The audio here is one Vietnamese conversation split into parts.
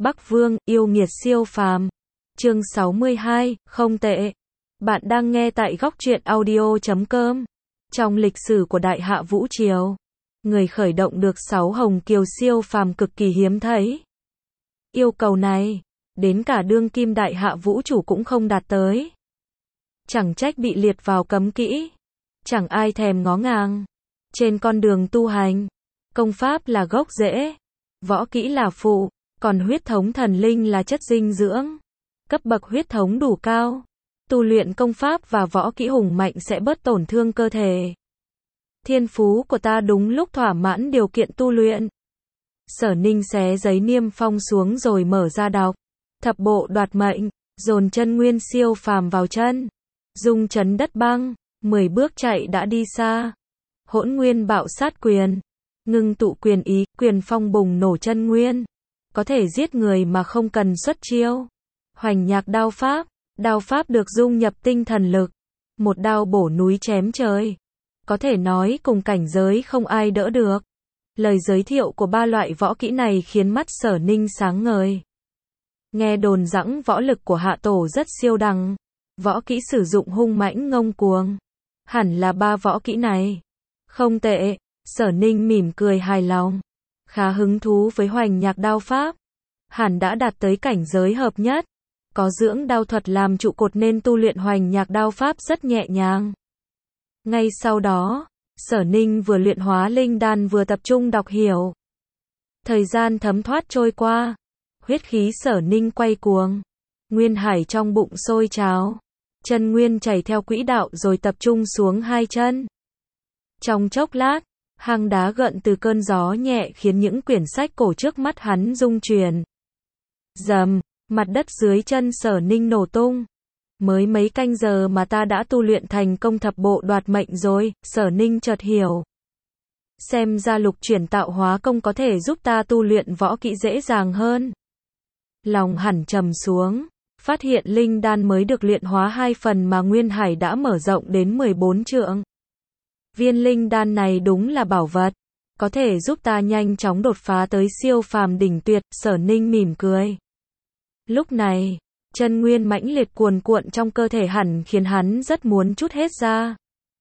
Bắc Vương, yêu nghiệt siêu phàm. Chương 62, không tệ. Bạn đang nghe tại góc truyện audio.com. Trong lịch sử của Đại Hạ Vũ Triều, người khởi động được 6 hồng kiều siêu phàm cực kỳ hiếm thấy. Yêu cầu này, đến cả đương kim Đại Hạ Vũ Chủ cũng không đạt tới. Chẳng trách bị liệt vào cấm kỹ. Chẳng ai thèm ngó ngàng. Trên con đường tu hành, công pháp là gốc rễ, võ kỹ là phụ, còn huyết thống thần linh là chất dinh dưỡng. Cấp bậc huyết thống đủ cao, tu luyện công pháp và võ kỹ hùng mạnh sẽ bớt tổn thương cơ thể. Thiên phú của ta đúng lúc thỏa mãn điều kiện tu luyện. Sở Ninh xé giấy niêm phong xuống rồi mở ra đọc. Thập bộ đoạt mệnh, dồn chân nguyên siêu phàm vào chân. Dung chấn đất băng, 10 bước chạy đã đi xa. Hỗn nguyên bạo sát quyền, ngưng tụ quyền ý, quyền phong bùng nổ chân nguyên. Có thể giết người mà không cần xuất chiêu. Hoành nhạc đao pháp được dung nhập tinh thần lực. Một đao bổ núi chém trời. Có thể nói cùng cảnh giới không ai đỡ được. Lời giới thiệu của ba loại võ kỹ này khiến mắt Sở Ninh sáng ngời. Nghe đồn rằng võ lực của Hạ Tổ rất siêu đẳng. Võ kỹ sử dụng hung mãnh ngông cuồng. Hẳn là ba võ kỹ này. Không tệ, Sở Ninh mỉm cười hài lòng. Khá hứng thú với hoành nhạc đao pháp. Hẳn đã đạt tới cảnh giới hợp nhất. Có dưỡng đao thuật làm trụ cột nên tu luyện hoành nhạc đao pháp rất nhẹ nhàng. Ngay sau đó, Sở Ninh vừa luyện hóa linh đan vừa tập trung đọc hiểu. Thời gian thấm thoát trôi qua. Huyết khí Sở Ninh quay cuồng. Nguyên hải trong bụng sôi trào. Chân nguyên chảy theo quỹ đạo rồi tập trung xuống hai chân. Trong chốc lát, hang đá gợn từ cơn gió nhẹ khiến những quyển sách cổ trước mắt hắn rung chuyển. Rầm, mặt đất dưới chân Sở Ninh nổ tung. Mới mấy canh giờ mà ta đã tu luyện thành công thập bộ đoạt mệnh rồi, Sở Ninh chợt hiểu. Xem ra lục chuyển tạo hóa công có thể giúp ta tu luyện võ kỹ dễ dàng hơn. Lòng hẳn trầm xuống, phát hiện linh đan mới được luyện hóa 2 phần mà nguyên hải đã mở rộng đến 14 trượng. Viên linh đan này đúng là bảo vật, có thể giúp ta nhanh chóng đột phá tới siêu phàm đỉnh tuyệt, Sở Ninh mỉm cười. Lúc này, chân nguyên mãnh liệt cuồn cuộn trong cơ thể hẳn khiến hắn rất muốn trút hết ra.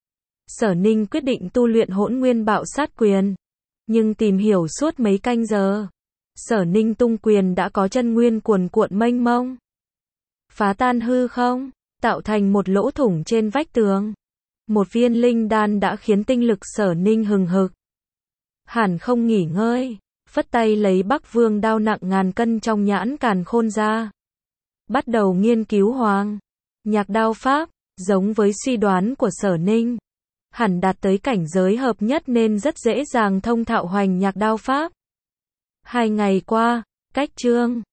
Sở Ninh quyết định tu luyện hỗn nguyên bạo sát quyền, nhưng tìm hiểu suốt mấy canh giờ, Sở Ninh tung quyền đã có chân nguyên cuồn cuộn mênh mông. Phá tan hư không, tạo thành một lỗ thủng trên vách tường. Một viên linh đan đã khiến tinh lực Sở Ninh hừng hực. Hẳn không nghỉ ngơi, phất tay lấy Bắc Vương đao nặng ngàn cân trong nhãn càn khôn ra. Bắt đầu nghiên cứu hoang nhạc đao pháp, giống với suy đoán của Sở Ninh. Hẳn đạt tới cảnh giới hợp nhất nên rất dễ dàng thông thạo hoành nhạc đao pháp. 2 ngày qua, cách chương